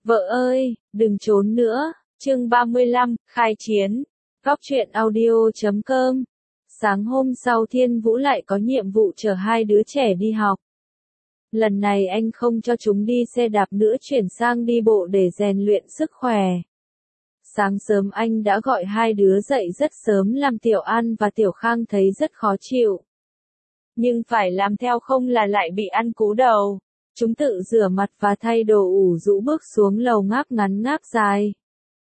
Vợ ơi, đừng trốn nữa. Chương 35, khai chiến. Góc truyện audio.com. Sáng hôm sau Thiên Vũ lại có nhiệm vụ chở hai đứa trẻ đi học. Lần này anh không cho chúng đi xe đạp nữa, chuyển sang đi bộ để rèn luyện sức khỏe. Sáng sớm anh đã gọi hai đứa dậy rất sớm, làm Tiểu An và Tiểu Khang thấy rất khó chịu. Nhưng phải làm theo không là lại bị ăn cú đầu. Chúng tự rửa mặt và thay đồ ủ rũ bước xuống lầu ngáp ngắn ngáp dài.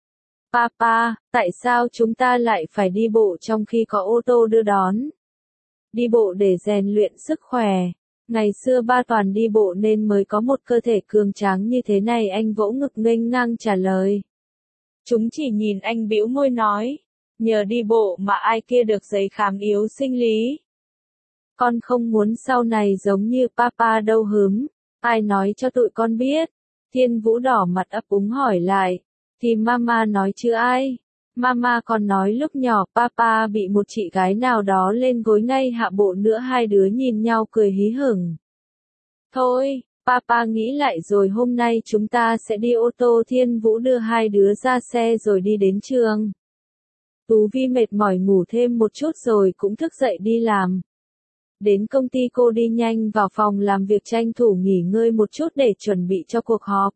Papa, tại sao chúng ta lại phải đi bộ trong khi có ô tô đưa đón? Đi bộ để rèn luyện sức khỏe. Ngày xưa ba toàn đi bộ nên mới có một cơ thể cường tráng như thế này, anh vỗ ngực nghênh ngang trả lời. Chúng chỉ nhìn anh bĩu môi nói, nhờ đi bộ mà ai kia được giấy khám yếu sinh lý. Con không muốn sau này giống như papa đâu hứm. Ai nói cho tụi con biết? Thiên Vũ đỏ mặt ấp úng hỏi lại. Thì mama nói chứ ai? Mama còn nói lúc nhỏ papa bị một chị gái nào đó lên gối ngay hạ bộ nữa. Hai đứa nhìn nhau cười hí hửng. Thôi, papa nghĩ lại rồi hôm nay chúng ta sẽ đi ô tô. Thiên Vũ đưa hai đứa ra xe rồi đi đến trường. Tú Vi mệt mỏi ngủ thêm một chút rồi cũng thức dậy đi làm. Đến công ty cô đi nhanh vào phòng làm việc tranh thủ nghỉ ngơi một chút để chuẩn bị cho cuộc họp.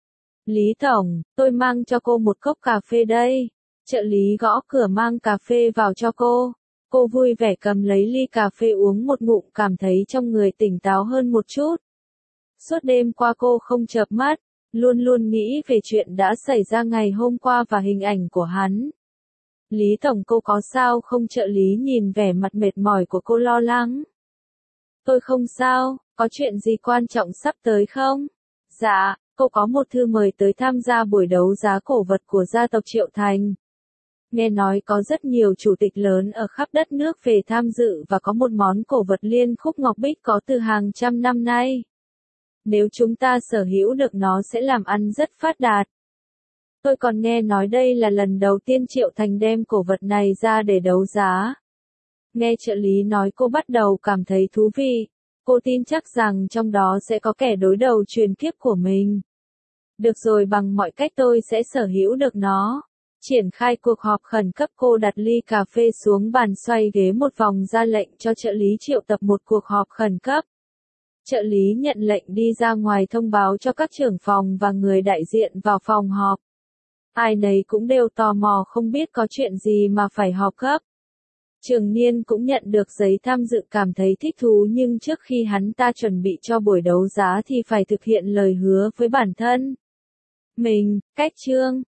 Lý Tổng, tôi mang cho cô một cốc cà phê đây. Trợ lý gõ cửa mang cà phê vào cho cô. Cô vui vẻ cầm lấy ly cà phê uống một ngụm, cảm thấy trong người tỉnh táo hơn một chút. Suốt đêm qua cô không chợp mắt, luôn luôn nghĩ về chuyện đã xảy ra ngày hôm qua và hình ảnh của hắn. Lý Tổng, cô có sao không? Trợ lý nhìn vẻ mặt mệt mỏi của cô lo lắng. Tôi không sao, có chuyện gì quan trọng sắp tới không? Dạ, cô có một thư mời tới tham gia buổi đấu giá cổ vật của gia tộc Triệu Thành. Nghe nói có rất nhiều chủ tịch lớn ở khắp đất nước về tham dự và có một món cổ vật liên khúc ngọc bích có từ hàng trăm năm nay. Nếu chúng ta sở hữu được nó sẽ làm ăn rất phát đạt. Tôi còn nghe nói đây là lần đầu tiên Triệu Thành đem cổ vật này ra để đấu giá. Nghe trợ lý nói cô bắt đầu cảm thấy thú vị. Cô tin chắc rằng trong đó sẽ có kẻ đối đầu truyền kiếp của mình. Được rồi, bằng mọi cách tôi sẽ sở hữu được nó. Triển khai cuộc họp khẩn cấp, cô đặt ly cà phê xuống bàn, xoay ghế một vòng ra lệnh cho trợ lý triệu tập một cuộc họp khẩn cấp. Trợ lý nhận lệnh đi ra ngoài thông báo cho các trưởng phòng và người đại diện vào phòng họp. Ai nấy cũng đều tò mò không biết có chuyện gì mà phải họp gấp. Trường Niên cũng nhận được giấy tham dự, cảm thấy thích thú, nhưng trước khi hắn ta chuẩn bị cho buổi đấu giá thì phải thực hiện lời hứa với bản thân mình. Cách chương